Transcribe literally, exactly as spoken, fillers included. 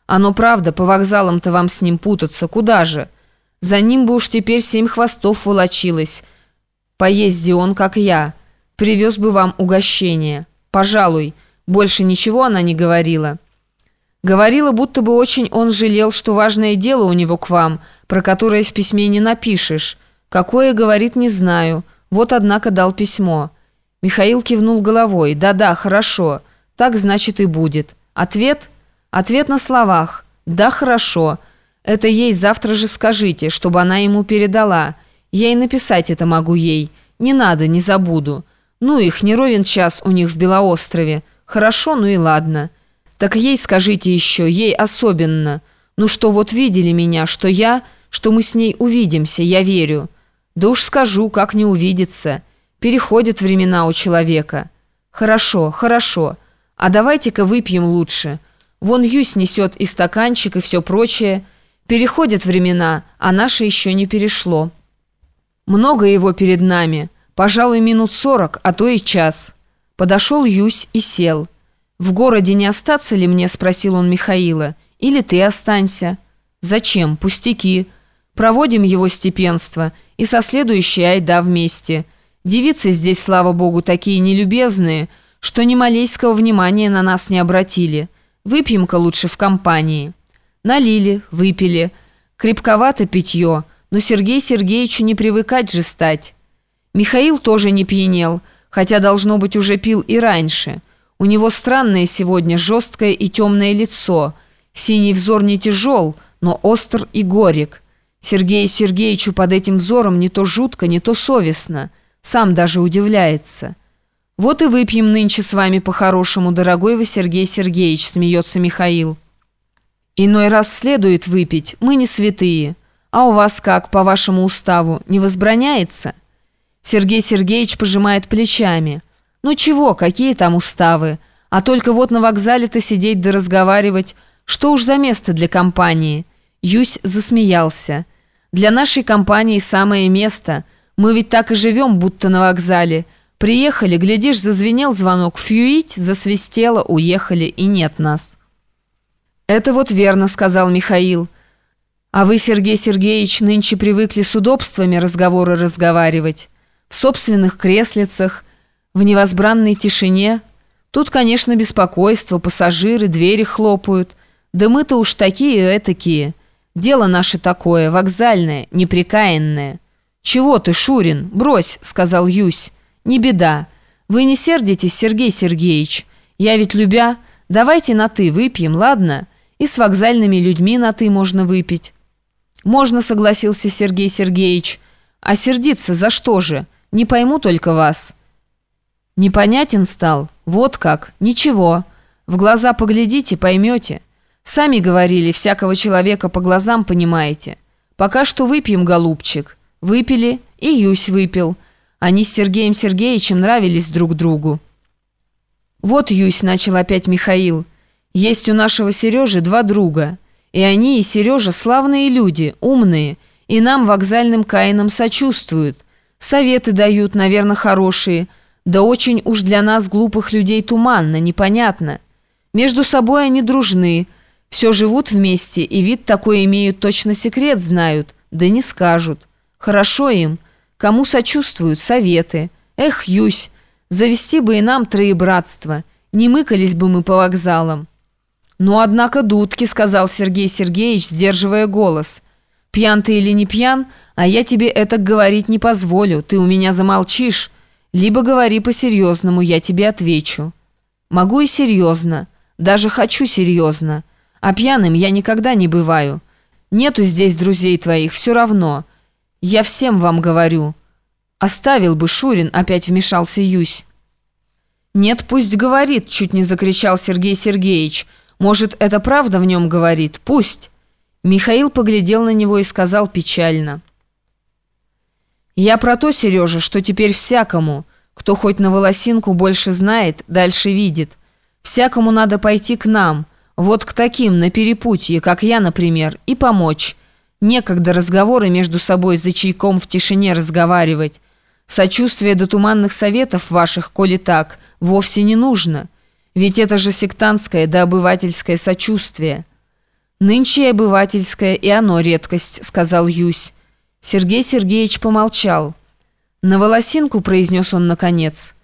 Оно правда, по вокзалам-то вам с ним путаться, куда же? За ним бы уж теперь семь хвостов волочилось. Поезди он, как я. Привез бы вам угощение. Пожалуй, больше ничего она не говорила. Говорила, будто бы очень он жалел, что важное дело у него к вам, про которое в письме не напишешь. Какое, говорит, не знаю. Вот, однако, дал письмо. Михаил кивнул головой. Да-да, хорошо. Так, значит, и будет. Ответ? Ответ на словах. Да, хорошо. Это ей завтра же скажите, чтобы она ему передала. Я и написать это могу ей. Не надо, не забуду. Ну их, не ровен час у них в Белоострове. Хорошо, ну и ладно. Так ей скажите еще, ей особенно. Ну что, вот видели меня, что я, что мы с ней увидимся, я верю. Да уж скажу, как не увидеться. Переходят времена у человека. Хорошо, хорошо. А давайте-ка выпьем лучше. Вон Юсь несет и стаканчик, и все прочее. Переходят времена, а наше еще не перешло. Много его перед нами. Пожалуй, минут сорок, а то и час. Подошел Юсь и сел. «В городе не остаться ли мне?» – спросил он Михаила. «Или ты останься?» «Зачем? Пустяки. Проводим его степенство, и со следующей айда вместе. Девицы здесь, слава богу, такие нелюбезные, что ни малейского внимания на нас не обратили. Выпьем-ка лучше в компании». Налили, выпили. Крепковато питье, но Сергею Сергеевичу не привыкать же стать. Михаил тоже не пьянел, хотя, должно быть, уже пил и раньше. У него странное сегодня жесткое и темное лицо. Синий взор не тяжел, но остр и горек. Сергею Сергеевичу под этим взором не то жутко, не то совестно. Сам даже удивляется. «Вот и выпьем нынче с вами по-хорошему, дорогой вы Сергей Сергеевич», смеется Михаил. «Иной раз следует выпить, мы не святые. А у вас как, по вашему уставу, не возбраняется?» Сергей Сергеевич пожимает плечами. «Ну чего, какие там уставы? А только вот на вокзале-то сидеть да разговаривать. Что уж за место для компании?» Юсь засмеялся. «Для нашей компании самое место. Мы ведь так и живем, будто на вокзале. Приехали, глядишь, зазвенел звонок, фьюить, засвистело, уехали, и нет нас». «Это вот верно», — сказал Михаил. «А вы, Сергей Сергеевич, нынче привыкли с удобствами разговоры разговаривать. В собственных креслицах, в невозбранной тишине. Тут, конечно, беспокойство, пассажиры, двери хлопают. Да мы-то уж такие-этакие. Дело наше такое, вокзальное, непрекаянное». «Чего ты, Шурин? Брось», — сказал Юсь. «Не беда. Вы не сердитесь, Сергей Сергеевич. Я ведь любя. Давайте на «ты» выпьем, ладно? И с вокзальными людьми на «ты» можно выпить». «Можно», — согласился Сергей Сергеевич. «А сердиться за что же? Не пойму только вас». «Непонятен стал? Вот как? Ничего. В глаза поглядите, поймете. Сами говорили, всякого человека по глазам понимаете. Пока что выпьем, голубчик». Выпили, и Юсь выпил. Они с Сергеем Сергеевичем нравились друг другу. «Вот, Юсь», — начал опять Михаил, — «есть у нашего Сережи два друга. И они, и Сережа, славные люди, умные, и нам, вокзальным каинам, сочувствуют. Советы дают, наверное, хорошие, да очень уж для нас, глупых людей, туманно, непонятно. Между собой они дружны, все живут вместе, и вид такой имеют, точно секрет знают, да не скажут. Хорошо им. Кому сочувствуют, советы. Эх, Юсь, завести бы и нам троебратство. Не мыкались бы мы по вокзалам». «Ну, однако, дудки», — сказал Сергей Сергеевич, сдерживая голос. «Пьян ты или не пьян, а я тебе это говорить не позволю. Ты у меня замолчишь. Либо говори по-серьезному, я тебе отвечу». «Могу и серьезно. Даже хочу серьезно. А пьяным я никогда не бываю. Нету здесь друзей твоих, все равно. Я всем вам говорю». «Оставил бы, Шурин», — опять вмешался Юсь. «Нет, пусть говорит», — чуть не закричал Сергей Сергеевич. «Может, это правда в нем говорит? Пусть». Михаил поглядел на него и сказал печально: «Я про то, Сережа, что теперь всякому, кто хоть на волосинку больше знает, дальше видит, всякому надо пойти к нам, вот к таким, на перепутье, как я, например, и помочь. Некогда разговоры между собой за чайком в тишине разговаривать. Сочувствие до туманных советов ваших, коли так, вовсе не нужно. Ведь это же сектантское да обывательское сочувствие. «Нынче и обывательское, и оно редкость», — сказал Юсь. Сергей Сергеевич помолчал. «На волосинку», — произнес он наконец.